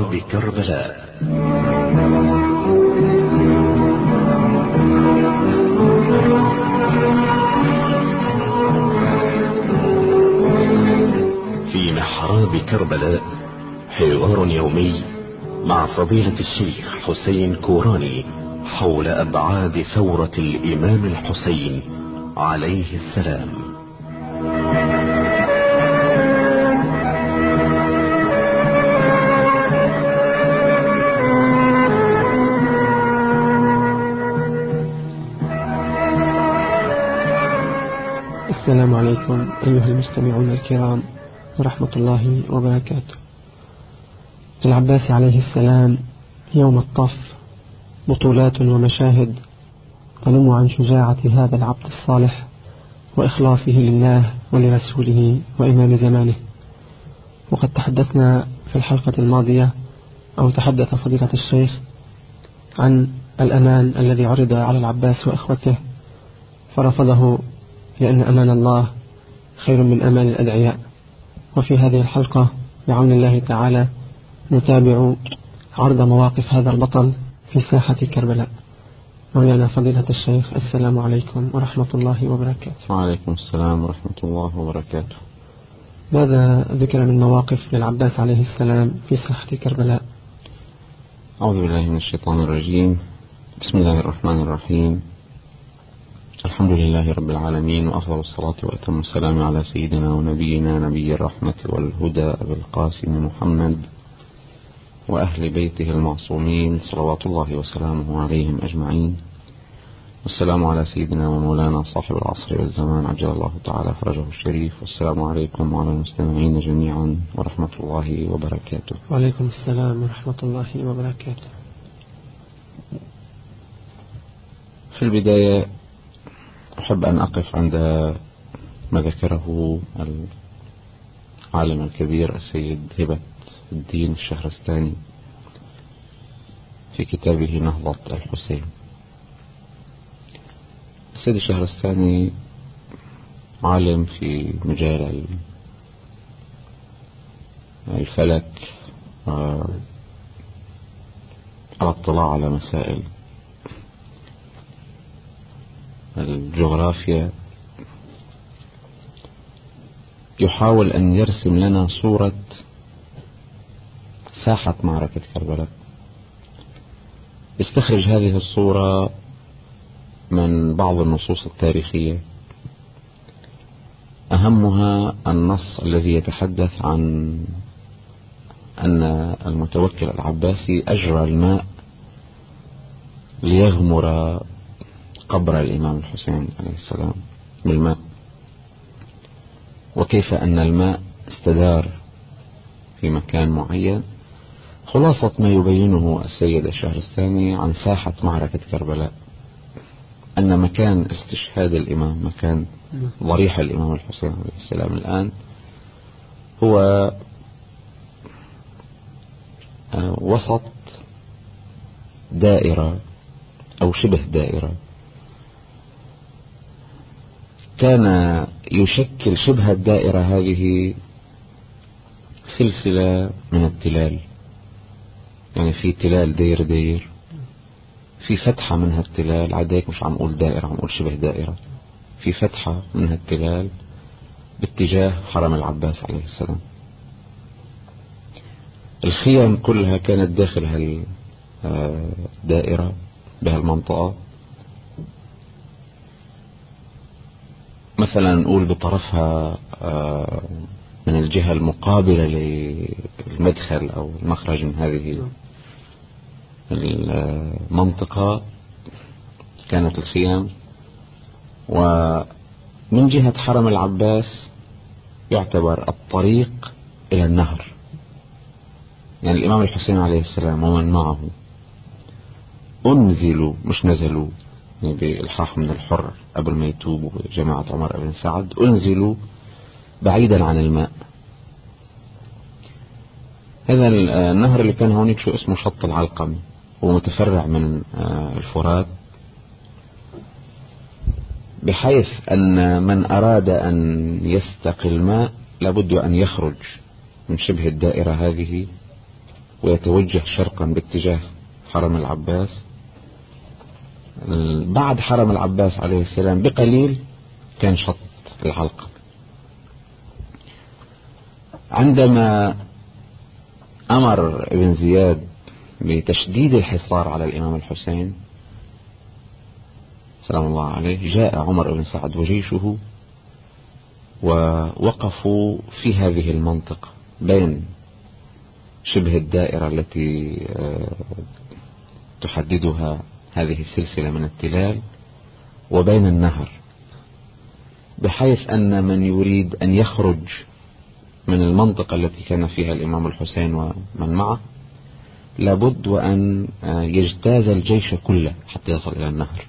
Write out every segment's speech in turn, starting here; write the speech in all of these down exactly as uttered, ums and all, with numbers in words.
محراب كربلاء. في محراب كربلاء حوار يومي مع فضيلة الشيخ حسين كوراني حول أبعاد ثورة الإمام الحسين عليه السلام. السلام عليكم أيها المستمعون الكرام ورحمة الله وبركاته. العباس عليه السلام يوم الطف بطولات ومشاهد تنم عن شجاعة هذا العبد الصالح وإخلاصه لله ولرسوله وإمام زمانه. وقد تحدثنا في الحلقة الماضية أو تحدث فضيلة الشيخ عن الأمان الذي عرض على العباس وإخوته فرفضه لأن أمان الله خير من أمان الأدعياء. وفي هذه الحلقة بعون الله تعالى نتابع عرض مواقف هذا البطل في ساحة كربلاء. مولانا فضيلة الشيخ السلام عليكم ورحمة الله وبركاته. وعليكم السلام ورحمة الله وبركاته. ماذا ذكر من مواقف للعباس عليه السلام في ساحة كربلاء؟ أعوذ بالله من الشيطان الرجيم. بسم الله الرحمن الرحيم. الحمد لله رب العالمين، وأفضل الصلاة وأتم السلام على سيدنا ونبينا نبي الرحمة والهدى أبي القاسم محمد وأهل بيته المعصومين صلوات الله وسلامه عليهم أجمعين. والسلام على سيدنا ومولانا صاحب العصر والزمان عجل الله تعالى فرجه الشريف. والسلام عليكم وعلى المستمعين جميعا ورحمة الله وبركاته. وعليكم السلام ورحمة الله وبركاته. في البداية أحب أن أقف عند ما ذكره العالم الكبير السيد هبة الدين الشهرستاني في كتابه نهضة الحسين. السيد الشهرستاني عالم في مجال الفلك والاطلاع على مسائل الجغرافيا، يحاول أن يرسم لنا صورة ساحة معركة كربلاء. يستخرج هذه الصورة من بعض النصوص التاريخية، أهمها النص الذي يتحدث عن أن المتوكل العباسي أجرى الماء ليغمر قبر الإمام الحسين عليه السلام بالماء، وكيف أن الماء استدار في مكان معين. خلاصة ما يبينه السيد الشهرستاني عن ساحة معركة كربلاء أن مكان استشهاد الإمام، مكان ضريح الإمام الحسين عليه السلام الآن، هو وسط دائرة أو شبه دائرة كان يشكل شبه الدائرة هذه سلسلة من التلال، يعني في تلال دير دير، في فتحة منها التلال، عاديك مش عم أقول دائرة، عم أقول شبه دائرة، في فتحة منها التلال باتجاه حرم العباس عليه السلام. الخيام كلها كانت داخل هالدائرة بهالمنطقة، مثلا نقول بطرفها من الجهة المقابلة للمدخل أو المخرج من هذه المنطقة كانت الخيام، ومن جهة حرم العباس يعتبر الطريق إلى النهر، يعني الإمام الحسين عليه السلام ومن معه أنزلوا مش نزلوا، يعني بالحاح من الحر قبل ما يتوبوا جماعة عمر بن سعد، أنزلوا بعيدا عن الماء. هذا النهر اللي كان هونيك شو اسمه شط العلقم، هو متفرع من الفرات، بحيث أن من أراد أن يستقي الماء لابد أن يخرج من شبه الدائرة هذه ويتوجه شرقا باتجاه حرم العباس. بعد حرم العباس عليه السلام بقليل كان شط الحلقة. عندما أمر ابن زياد بتشديد الحصار على الإمام الحسين سلام الله عليه، جاء عمر بن سعد وجيشه ووقفوا في هذه المنطقة بين شبه الدائرة التي تحددها هذه السلسلة من التلال وبين النهر، بحيث أن من يريد أن يخرج من المنطقة التي كان فيها الإمام الحسين ومن معه لابد وأن يجتاز الجيش كله حتى يصل إلى النهر.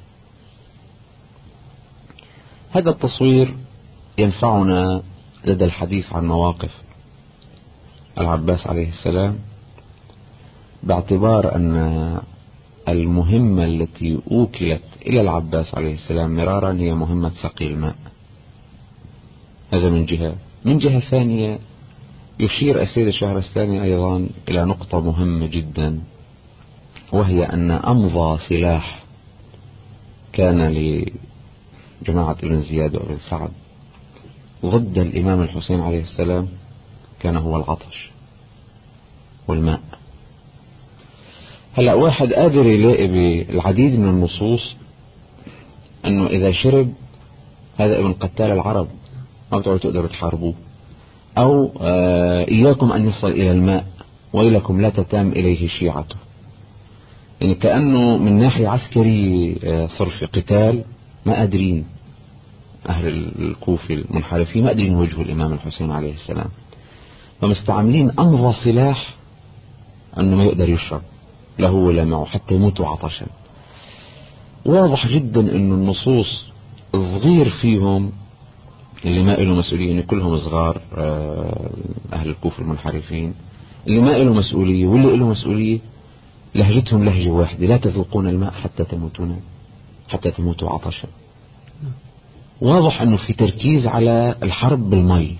هذا التصوير ينفعنا لدى الحديث عن مواقف العباس عليه السلام، باعتبار أن المهمة التي أوكلت إلى العباس عليه السلام مرارا هي مهمة سقي الماء. هذا من جهة. من جهة ثانية يشير السيد الشهرستاني أيضا إلى نقطة مهمة جدا، وهي أن أمضى سلاح كان لجماعة ابن زياد وابن سعد ضد الإمام الحسين عليه السلام كان هو العطش والماء. هلأ واحد قادر يلاقي بالعديد من النصوص أنه إذا شرب هذا ابن قتال العرب ما بتعرفوا تقدروا تحاربوه، أو آه إياكم أن يصل إلى الماء وإلكم لا تتام إليه شيعته. يعني كأنه من ناحية عسكرية آه صار في قتال، ما قادرين أهل الكوفة المنحرفين ما قادرين يواجهوا الإمام الحسين عليه السلام، فمستعملين أمضى سلاح أنه ما يقدر يشرب له ولا معه حتى يموتوا عطشا. واضح جدا أن النصوص الصغير فيهم اللي ما له مسؤولية، يعني كلهم صغار أهل الكوفة المنحرفين، اللي ما له مسؤولية واللي له مسؤولية لهجتهم لهجة واحدة: لا تذوقون الماء حتى تموتون حتى تموتوا عطشا. واضح أنه في تركيز على الحرب بالمي.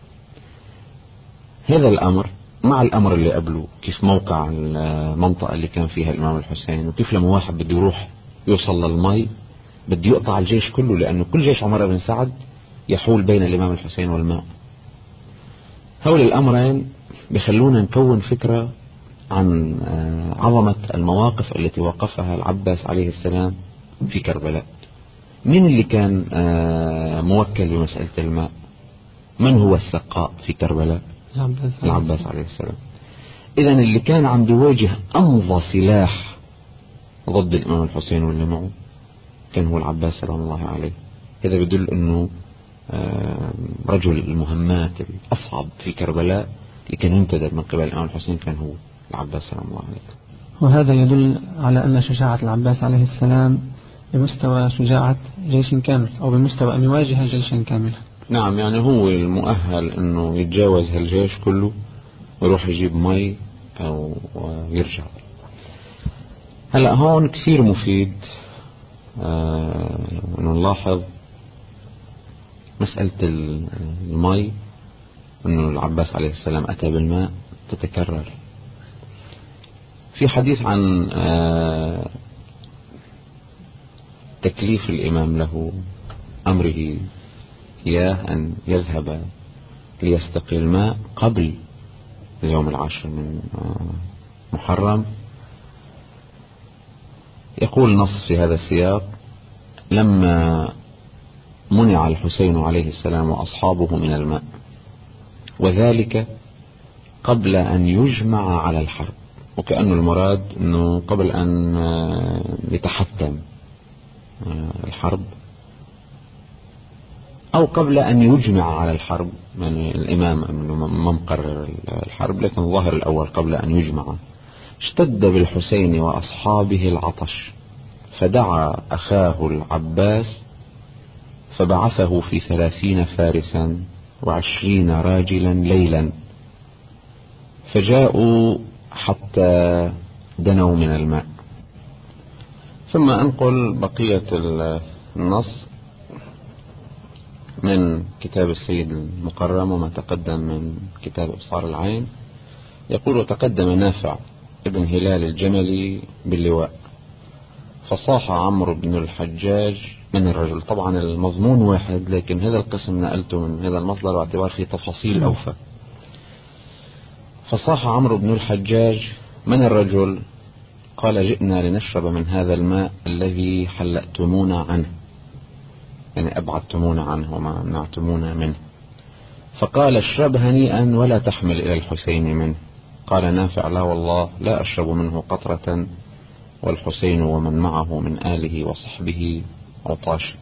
هذا الأمر مع الأمر اللي قبله، كيف موقع المنطقة اللي كان فيها الإمام الحسين، وكيف لما واحد بده يروح يوصل للمي بده يقطع الجيش كله، لأنه كل جيش عمر بن سعد يحول بين الإمام الحسين والماء. هؤلاء الأمرين بخلونا نكون فكرة عن عظمة المواقف التي وقفها العباس عليه السلام في كربلاء. من اللي كان موكل بمسألة الماء؟ من هو السقاء في كربلاء؟ العباس عليه السلام. إذن اللي كان عم بيواجه أمضى سلاح ضد الإمام الحسين واللي معه كان هو العباس سلام الله عليه. هذا يدل أنه رجل المهمات الأصعب في كربلاء اللي كان ينتدب من قبل الإمام الحسين كان هو العباس سلام الله عليه. وهذا يدل على أن شجاعة العباس عليه السلام بمستوى شجاعة جيش كامل، أو بمستوى أن يواجه جيشا كاملا. نعم، يعني هو المؤهل أنه يتجاوز هالجيش كله ويروح يجيب مي أو يرجع. هلأ هون كثير مفيد آه أنه نلاحظ مسألة المي، أنه العباس عليه السلام أتى بالماء تتكرر في حديث عن آه تكليف الإمام له، أمره إياه أن يذهب ليستقي الماء قبل اليوم العاشر من محرم. يقول نص في هذا السياق: لما منع الحسين عليه السلام وأصحابه من الماء، وذلك قبل أن يجمع على الحرب. وكأنه المراد أنه قبل أن يتحتم الحرب أو قبل أن يجمع على الحرب، يعني الإمام ما مقرر الحرب، لكن الظاهر الأول قبل أن يجمع. اشتد بالحسين وأصحابه العطش، فدعا أخاه العباس فبعثه في ثلاثين فارسا وعشرين راجلا ليلا، فجاءوا حتى دنوا من الماء. ثم أنقل بقية النص من كتاب السيد المقرم وما تقدم من كتاب إبصار العين. يقول: وتقدم نافع ابن هلال الجملي باللواء، فصاح عمرو بن الحجاج من الرجل. طبعا المضمون واحد، لكن هذا القسم نقلته من هذا المصدر باعتبار فيه تفاصيل أوفى. فصاح عمرو بن الحجاج من الرجل؟ قال: جئنا لنشرب من هذا الماء الذي حلأتمونا عنه، يعني أبعدتمونا عنه وما منعتمونا منه. فقال: اشرب هنيئا ولا تحمل إلى الحسين منه. قال نافع: لا والله لا أشرب منه قطرة، والحسين ومن معه من آله وصحبه عطاش.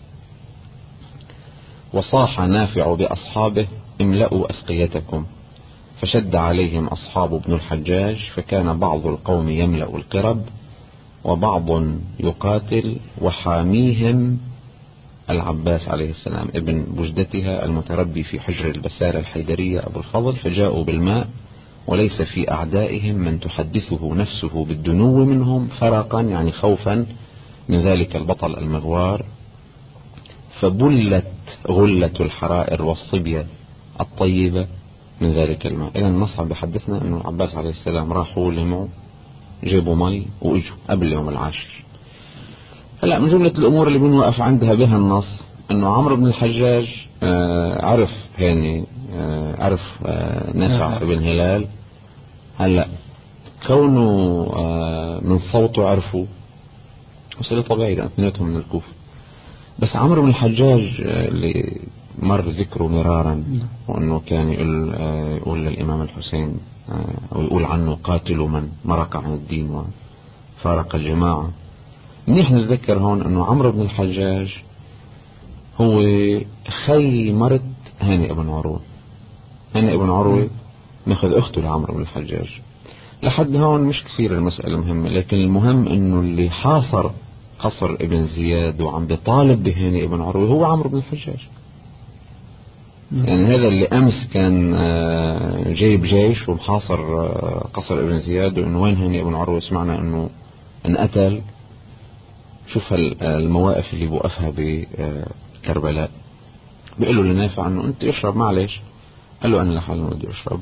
وصاح نافع بأصحابه: املأوا أسقيتكم. فشد عليهم أصحاب ابن الحجاج، فكان بعض القوم يملأ القرب وبعض يقاتل، وحاميهم العباس عليه السلام ابن بجدتها المتربي في حجر البسارة الحيدرية أبو الفضل، فجاءوا بالماء وليس في أعدائهم من تحدثه نفسه بالدنو منهم فرقا، يعني خوفا من ذلك البطل المغوار. فبلت غلة الحرائر والصبية الطيبة من ذلك الماء. إذا النص بحدثنا أنه العباس عليه السلام راحوا لموا جيبوا مي وإجوا قبل اليوم العاشر. هلا من جملة الأمور اللي بنوقف عندها بها النص أنه عمرو بن الحجاج آه عرف هاني آه عرف آه نافع ابن هلال. هلا كونه آه من صوته عرفوا مسألة طبيعية لأن اثنيناتهم من الكوفة. بس عمرو بن الحجاج آه اللي مر ذكره مرارا وأنه كان يقول, آه يقول للإمام الحسين آه أو يقول عنه: قاتل من مرق عن الدين وفارق الجماعة. منيح نتذكر هون أنه عمرو بن الحجاج هو خي مرت هانئ بن عروة. هانئ بن عروة ناخذ أخته لعمرو بن الحجاج. لحد هون مش كثير المسألة مهمة، لكن المهم أنه اللي حاصر قصر ابن زياد وعم بيطالب بهانئ بن عروة هو عمرو بن الحجاج. يعني هذا اللي أمس كان جايب جيش ومحاصر قصر ابن زياد، وإنه وين هانئ بن عروة سمعنا أنه انقتل. شوف المواقف اللي بوقفها بكربلاء. بيقول له لنافع أنه أنت اشرب معلش. قال له: أنا لحالي ما بدي أشرب.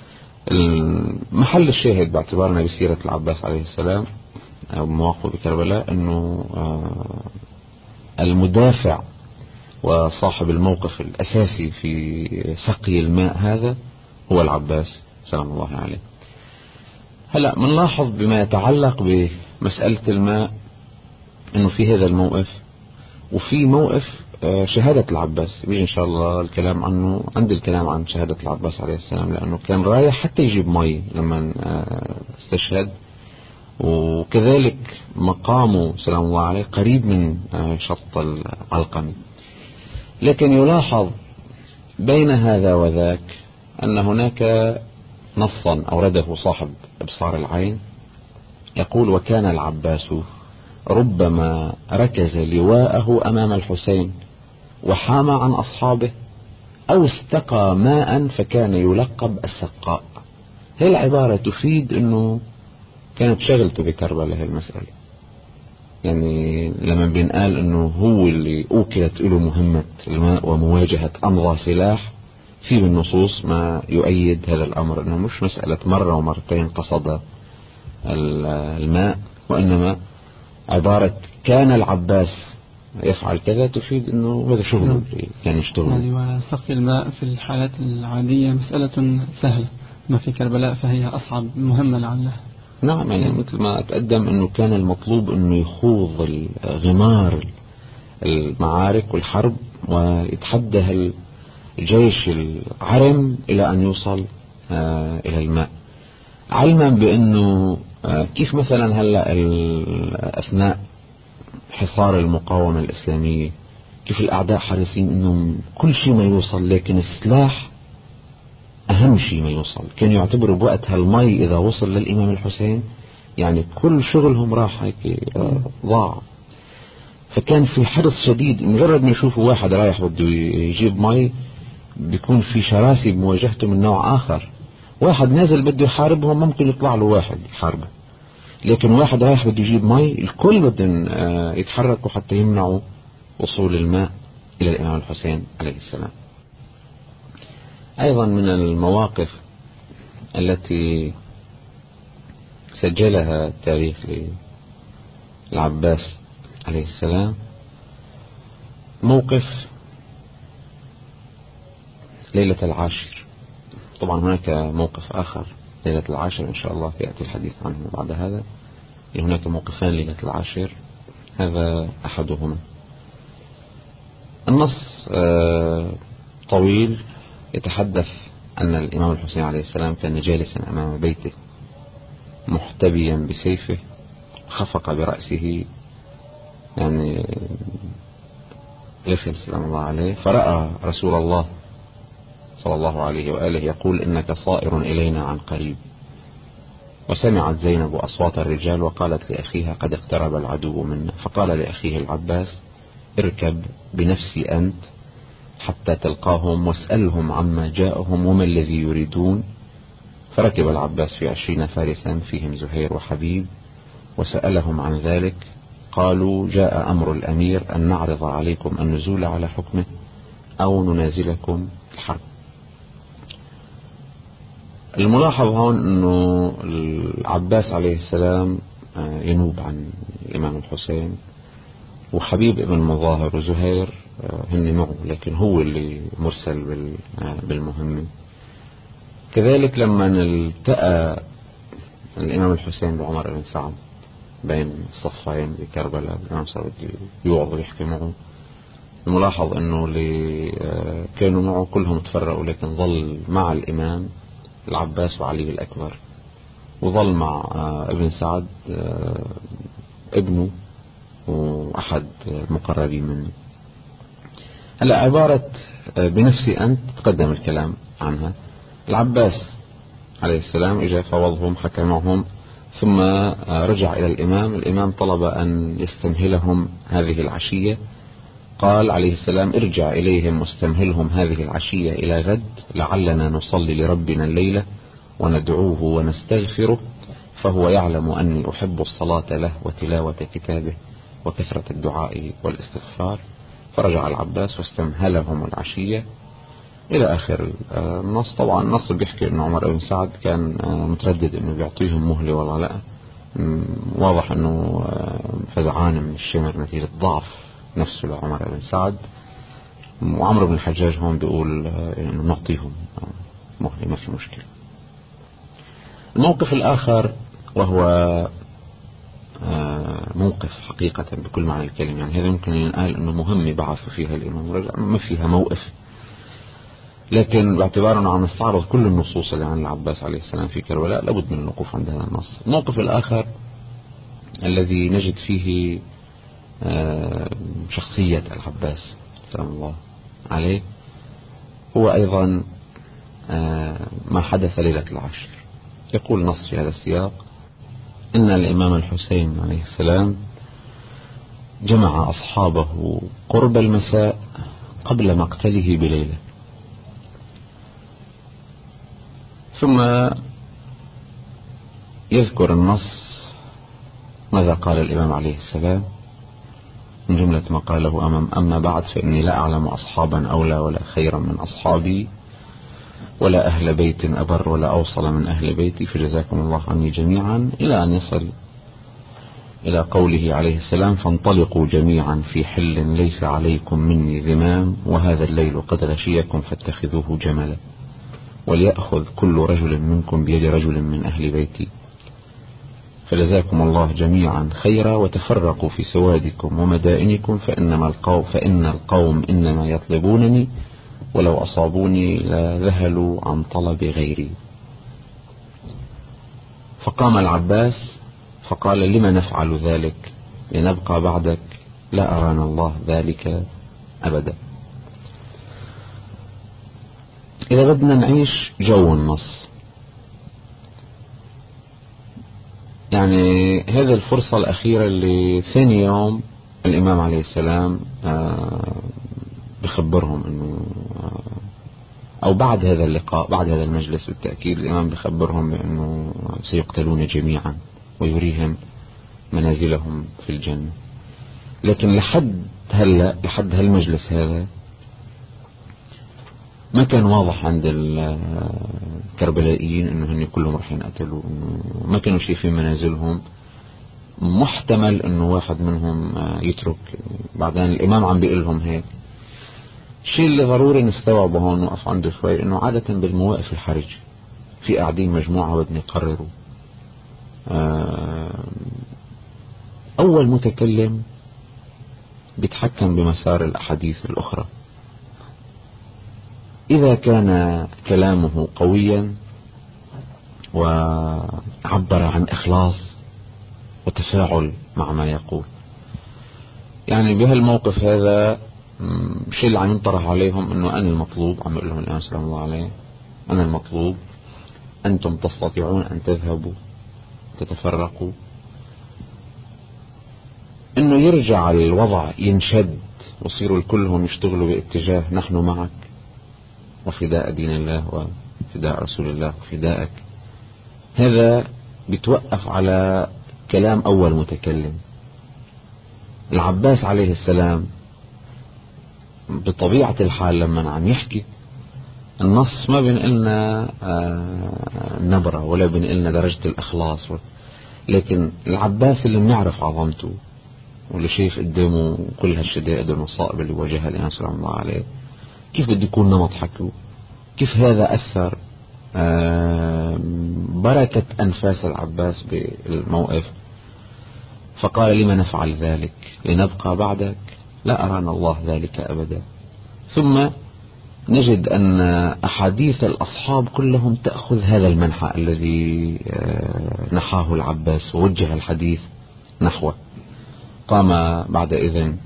المحل الشاهد باعتبارنا بسيرة العباس عليه السلام أو مواقفه بكربلاء أنه المدافع وصاحب الموقف الأساسي في سقي الماء هذا هو العباس سلام الله عليه. هلأ منلاحظ بما يتعلق بمسألة الماء أنه في هذا الموقف وفي موقف شهادة العباس بيجي إن شاء الله الكلام عنه عند الكلام عن شهادة العباس عليه السلام، لأنه كان رايح حتى يجيب مي لما استشهد، وكذلك مقامه سلام الله عليه قريب من شط العلقمي. لكن يلاحظ بين هذا وذاك أن هناك نصا أورده صاحب إبصار العين يقول: وكان العباس ربما ركز لواءه أمام الحسين وحام عن أصحابه أو استقى ماء فكان يلقب السقاء. هي العبارة تفيد أنه كانت شغلته بكربلاء المسألة. يعني لما بنقال أنه هو اللي أوكلت له مهمة الماء ومواجهة أمضى سلاح، في بالنصوص ما يؤيد هذا الأمر، أنه مش مسألة مرة ومرتين قصد الماء، وإنما عبارة كان العباس يفعل كذا تفيد أنه هذا شغله كان يشتغل. يعني وسقي الماء في الحالات العادية مسألة سهلة، ما في كربلاء فهي أصعب مهمة لعلها. نعم، يعني مثل ما تقدم أنه كان المطلوب أنه يخوض غمار المعارك والحرب ويتحدى الجيش العرم إلى أن يوصل إلى الماء، علما بأنه كيف مثلا هلأ أثناء حصار المقاومة الإسلامية كيف الأعداء حريصين أنهم كل شيء ما يوصل، لكن السلاح أهم شيء ما يوصل. كانوا يعتبروا بوقتها المي إذا وصل للإمام الحسين يعني كل شغلهم راح هيك ضاع. فكان في حرص شديد، مجرد ما يشوفوا واحد رايح بده يجيب مي بيكون في شراسي بمواجهته من نوع آخر. واحد نازل بده يحاربهم ممكن يطلع له واحد يحاربه، لكن واحد رايح بده يجيب مي الكل بدهم يتحركوا حتى يمنعوا وصول الماء إلى الإمام الحسين عليه السلام. أيضا من المواقف التي سجلها التاريخ للعباس عليه السلام. موقف ليلة العاشر. طبعا هناك موقف آخر ليلة العاشر إن شاء الله يأتي الحديث عنه بعد هذا. هناك موقفان ليلة العاشر، هذا أحدهما. النص طويل يتحدث أن الإمام الحسين عليه السلام كان جالسا أمام بيته محتبيا بسيفه، خفق برأسه يعني غفل سلام الله عليه، فرأى رسول الله صلى الله عليه وآله يقول إنك صائر إلينا عن قريب. وسمعت زينب أصوات الرجال وقالت لأخيها قد اقترب العدو منا، فقال لأخيه العباس اركب بنفسي أنت حتى تلقاهم واسألهم عما جاءهم وما الذي يريدون. فركب العباس في عشرين فارسا فيهم زهير وحبيب وسألهم عن ذلك. قالوا جاء أمر الأمير أن نعرض عليكم النزول على حكمه أو ننازلكم الحرب. الملاحظ هون أنه العباس عليه السلام ينوب عن الإمام الحسين، وحبيب ابن مظاهر وزهير هن معه، لكن هو اللي مرسل بالمهمة. كذلك لما التقى الإمام الحسين بعمر بن سعد بين الصفين بكربلاء، الإمام سعد يوعظ ويحكي معه، الملاحظ أنه اللي كانوا معه كلهم تفرقوا، لكن ظل مع الإمام العباس وعلي الأكبر، وظل مع ابن سعد ابنه وأحد المقربين منه. هلا عبارة بنفسي أنت تقدم الكلام عنها. العباس عليه السلام إجا فوضهم، حكى معهم، ثم رجع إلى الإمام. الإمام طلب أن يستمهلهم هذه العشية. قال عليه السلام ارجع إليهم واستمهلهم هذه العشية إلى غد، لعلنا نصلي لربنا الليلة وندعوه ونستغفره، فهو يعلم أني أحب الصلاة له وتلاوة كتابه وكثرة الدعاء والاستغفار. فرجع العباس واستمهلهم العشية إلى آخر النص. طبعا النص بيحكي أن عمر بن سعد كان متردد أنه بيعطيهم مهلة ولا لا. واضح أنه فزعان من الشمر نتيجة ضعف نفسه لعمر بن سعد. وعمر بن الحجاج هون بيقول أنه نعطيهم مهلة ما في مشكلة. الموقف الآخر وهو موقف حقيقة بكل معنى الكلمة، يعني هذا ممكن ينقال أنه مهمة بعث فيها الإمام رجع، ما فيها موقف، لكن باعتبارنا عم نستعرض كل النصوص اللي عن العباس عليه السلام في كربلاء لابد من الوقوف عند هذا النص. الموقف الآخر الذي نجد فيه شخصية العباس سلام الله عليه هو أيضا ما حدث ليلة العاشر. يقول نص في هذا السياق إن الإمام الحسين عليه السلام جمع أصحابه قرب المساء قبل مقتله بليلة، ثم يذكر النص ماذا قال الإمام عليه السلام من جملة ما قاله أمام أما بعد فإني لا أعلم أصحابا أولى ولا خيرا من أصحابي ولا أهل بيت أبر ولا أوصل من أهل بيتي فجزاكم الله عني جميعا، إلى أن يصل إلى قوله عليه السلام فانطلقوا جميعا في حل ليس عليكم مني ذمام وهذا الليل قد غشيكم فاتخذوه جملا وليأخذ كل رجل منكم بيد رجل من أهل بيتي فجزاكم الله جميعا خيرا وتفرقوا في سوادكم ومدائنكم فإنما القوم فإن القوم إنما يطلبونني ولو أصابوني لذهلوا عن طلب غيري. فقام العباس فقال لما نفعل ذلك لنبقى بعدك لا أرانا الله ذلك أبدا. إذا بدنا نعيش جو النص، يعني هذه الفرصة الأخيرة اللي ثاني يوم الإمام عليه السلام بخبرهم أنه أو بعد هذا اللقاء بعد هذا المجلس بالتأكيد الإمام بخبرهم بأنه سيقتلون جميعا ويريهم منازلهم في الجنة. لكن لحد هلا لحد هالمجلس هذا ما كان واضح عند الكربلائيين انه هن كلهم راح ينقتلوا، انه ما كانوا شايفين منازلهم، محتمل انه واحد منهم يترك. بعدين الامام عم بيقول لهم هيك. الشيء اللي ضروري نستوعبه هون نوقف عنده شوي، انه عادة بالمواقف الحرج في قاعدين مجموعة بدهم يقرروا، اول متكلم بيتحكم بمسار الاحاديث الاخرى. اذا كان كلامه قويا وعبر عن اخلاص وتفاعل مع ما يقول، يعني بهالموقف هذا الشيء اللي عم ينطرح عليهم انه انا المطلوب، عم يقول لهم الامام سلام الله عليه انا المطلوب، انتم تستطيعون ان تذهبوا تتفرقوا، انه يرجع الوضع ينشد ويصيروا الكلهم يشتغلوا باتجاه نحن معك وفداء دين الله وفداء رسول الله وفداءك. هذا بيتوقف على كلام اول متكلم. العباس عليه السلام بطبيعة الحال لما عم يحكي النص ما بينقلنا نبرة ولا بينقلنا درجة الإخلاص، لكن العباس اللي بنعرف عظمته واللي شايف قدامه كل هالشدائد والمصائب اللي واجهها الإمام سلام الله عليه، كيف بده يكون نمط حكيه، كيف هذا أثر بركة أنفاس العباس بالموقف. فقال لما نفعل ذلك لنبقى بعدك لا أرانا الله ذلك أبدا. ثم نجد أن أحاديث الأصحاب كلهم تأخذ هذا المنحى الذي نحاه العباس ووجه الحديث نحوه. قام بعد إذن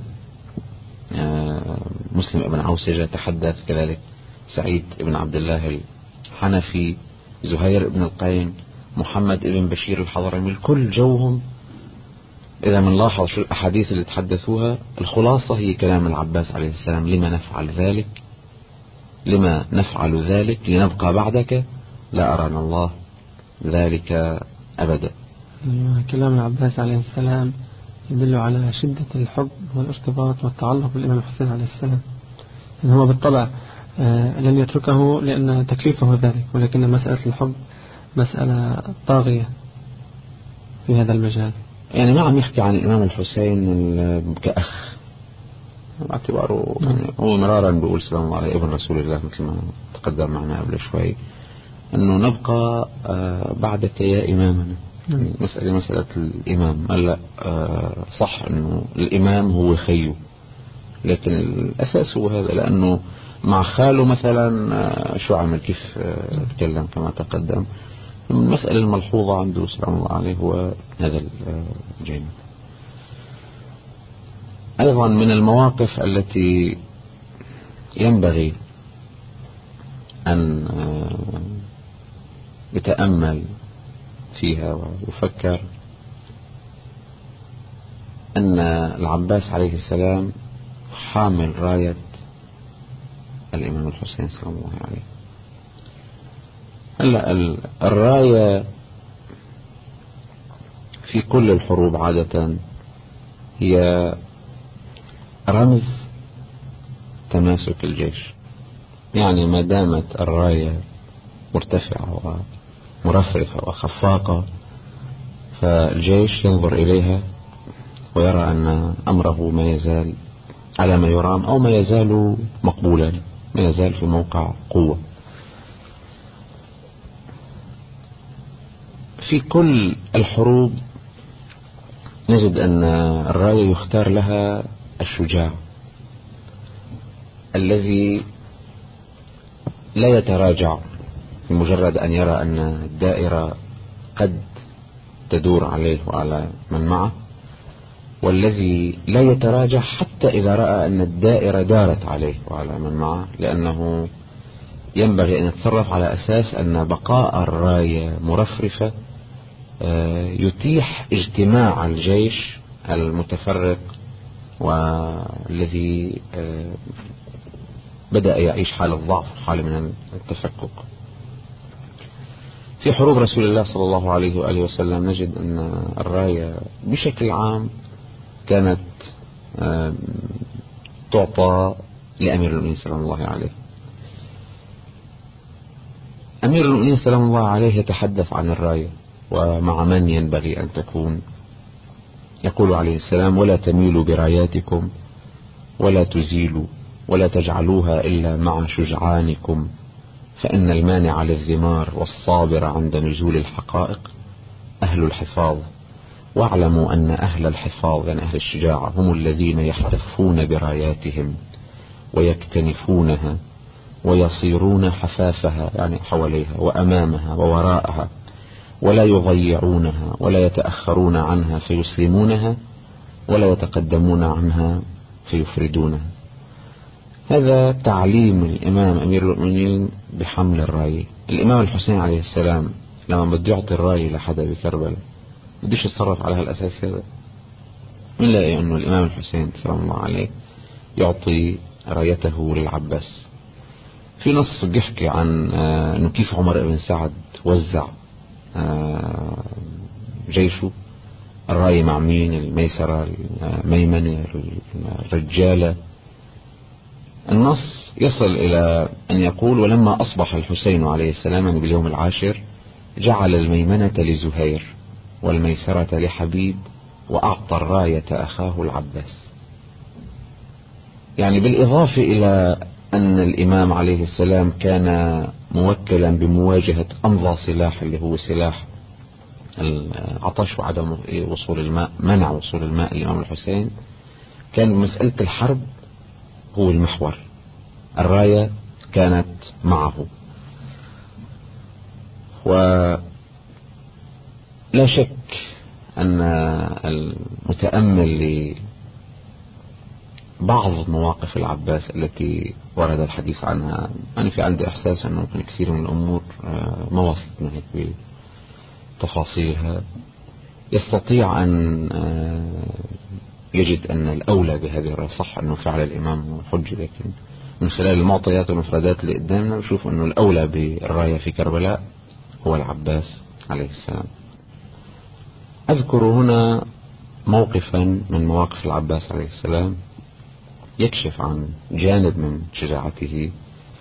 مسلم ابن عوسجة تحدث، كذلك سعيد ابن عبد الله الحنفي، زهير ابن القين، محمد ابن بشير الحضرمي، الكل جوهم إذا منلاحظ شو الأحاديث اللي تحدثوها الخلاصة هي كلام العباس عليه السلام لما نفعل ذلك لما نفعل ذلك لنبقى بعدك لا أرانا الله ذلك أبدا. كلام العباس عليه السلام يدل على شدة الحب والارتباط والتعلق بالإمام الحسين عليه السلام، إن هو بالطبع لن يتركه لأن تكليفه ذلك، ولكن مسألة الحب مسألة طاغية في هذا المجال. يعني ما عم يحكي عن الإمام الحسين كأخ باعتباره، يعني هو مرارا بيقول سلام الله عليه ابن رسول الله مثل ما تقدم معنا قبل شوي، أنه نبقى بعدك يا إمامنا. يعني مسألة مسألة الإمام هلا صح أنه الإمام هو خيه، لكن الأساس هو هذا، لأنه مع خاله مثلا شو عمل كيف تكلم كما تقدم. المسألة الملحوظة عنده سلام الله عليه هو هذا الجانب. أيضا من المواقف التي ينبغي أن يتأمل فيها ويفكر أن العباس عليه السلام حامل راية الإمام الحسين سلام الله عليه. هلا الراية في كل الحروب عادة هي رمز تماسك الجيش، يعني ما دامت الراية مرتفعة ومرفرفة وخفاقة فالجيش ينظر إليها ويرى أن أمره ما يزال على ما يرام أو ما يزال مقبولا، ما يزال في موقع قوة. في كل الحروب نجد أن الراية يختار لها الشجاع الذي لا يتراجع بمجرد أن يرى أن الدائرة قد تدور عليه وعلى من معه، والذي لا يتراجع حتى إذا رأى أن الدائرة دارت عليه وعلى من معه، لأنه ينبغي أن يتصرف على أساس أن بقاء الراية مرفرفة يتيح اجتماع الجيش المتفرق والذي بدأ يعيش حالة ضعف، حالة من التفكك. في حروب رسول الله صلى الله عليه وآله وسلم نجد أن الراية بشكل عام كانت تعطى لأمير المؤمنين صلى الله عليه. أمير المؤمنين سلام الله عليه يتحدث عن الراية ومع من ينبغي أن تكون. يقول عليه السلام: ولا تميلوا براياتكم ولا تزيلوا ولا تجعلوها إلا مع شجعانكم، فإن المانع للذمار والصابر عند نزول الحقائق أهل الحفاظ، واعلموا أن أهل الحفاظ يعني أهل الشجاعة هم الذين يحتفون براياتهم ويكتنفونها ويصيرون حفافها يعني حواليها وأمامها ووراءها، ولا يضيعونها ولا يتأخرون عنها فيسلمونها ولا يتقدمون عنها فيفردونها. هذا تعليم الإمام أمير المؤمنين بحمل الراية. الإمام الحسين عليه السلام لما بده يعطي الراية لحدا بكربلاء بديش يتصرف على هالأساس هذا. نلاقي أنه الإمام الحسين سلام الله عليه يعطي رايته للعباس. في نص بيحكي عن أنه كيف عمر بن سعد وزع جيشه، الراية مع مين، الميسرة الميمنة الرجالة. النص يصل إلى أن يقول: ولما أصبح الحسين عليه السلام يعني باليوم العاشر جعل الميمنة لزهير والميسرة لحبيب وأعطى الراية أخاه العباس. يعني بالإضافة إلى أن الإمام عليه السلام كان موكلا بمواجهة أمضى سلاح اللي هو سلاح العطش وعدم وصول الماء، منع وصول الماء للإمام الحسين، كان مسألة الحرب هو المحور، الراية كانت معه. ولا شك أن المتأمل لبعض مواقف العباس التي ورد الحديث عنها، أنا في عندي إحساس أنه ممكن كثير من الأمور ما وصلتنا هيك بتفاصيلها، يستطيع أن يجد أن الأولى بهذه الرأي صح أنه فعل الإمام هو الحجة، لكن من خلال المعطيات والمفردات اللي قدامنا بشوف أنه الأولى بالراية في كربلاء هو العباس عليه السلام. أذكر هنا موقفا من مواقف العباس عليه السلام يكشف عن جانب من شجاعته.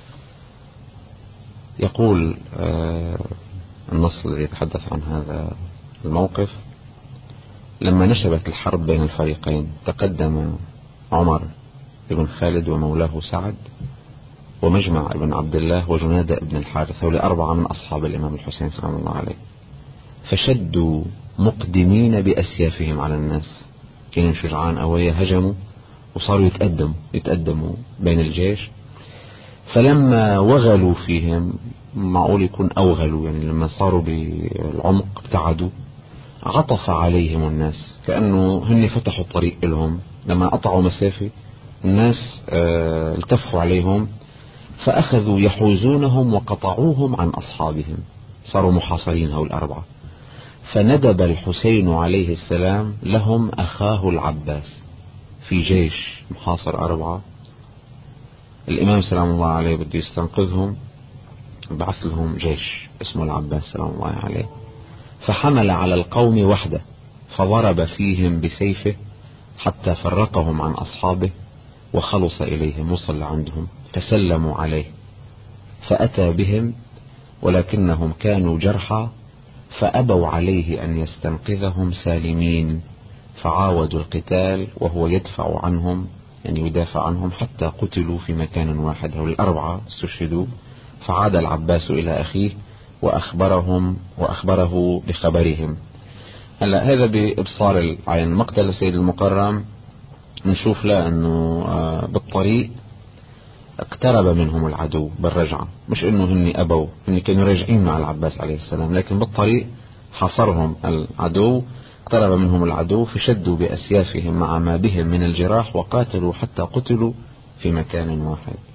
يقول النص الذي يتحدث عن هذا الموقف: لما نشبت الحرب بين الفريقين تقدم عمر بن خالد ومولاه سعد ومجمع بن عبد الله وجنادة بن الحارث، هؤلاء أربعة من أصحاب الإمام الحسين سلام الله عليه، فشدوا مقدمين بأسيافهم على الناس. كانوا شجعان أوية، هجموا وصاروا يتقدموا يتقدموا بين الجيش. فلما وغلوا فيهم، معقول يكون أوغلوا يعني لما صاروا بالعمق ابتعدوا، عطف عليهم الناس كأنه هن فتحوا الطريق لهم. لما قطعوا مسافة الناس اه التفوا عليهم فأخذوا يحوزونهم وقطعوهم عن أصحابهم، صاروا محاصرين هؤلاء الأربعة. فندب الحسين عليه السلام لهم أخاه العباس في جيش محاصر أربعة. الإمام سلام الله عليه بده يستنقذهم، بعث لهم جيش اسمه العباس سلام الله عليه، فحمل على القوم وحده فضرب فيهم بسيفه حتى فرقهم عن أصحابه وخلص إليهم، وصل عندهم فسلموا عليه فأتى بهم ولكنهم كانوا جرحى فأبوا عليه أن يستنقذهم سالمين، فعاودوا القتال وهو يدفع عنهم يعني يدافع عنهم حتى قتلوا في مكان واحد. هؤلاء الأربعة استشهدوا. فعاد العباس إلى أخيه وأخبرهم وأخبره بخبرهم. هلا هذا بإبصار العين. مقتل السيد المكرم نشوف لا أنه بالطريق اقترب منهم العدو بالرجعة، مش أنه هن أبوا، هن كانوا راجعين مع العباس عليه السلام، لكن بالطريق حاصرهم العدو، اقترب منهم العدو فشدوا بأسيافهم مع ما بهم من الجراح وقاتلوا حتى قتلوا في مكان واحد.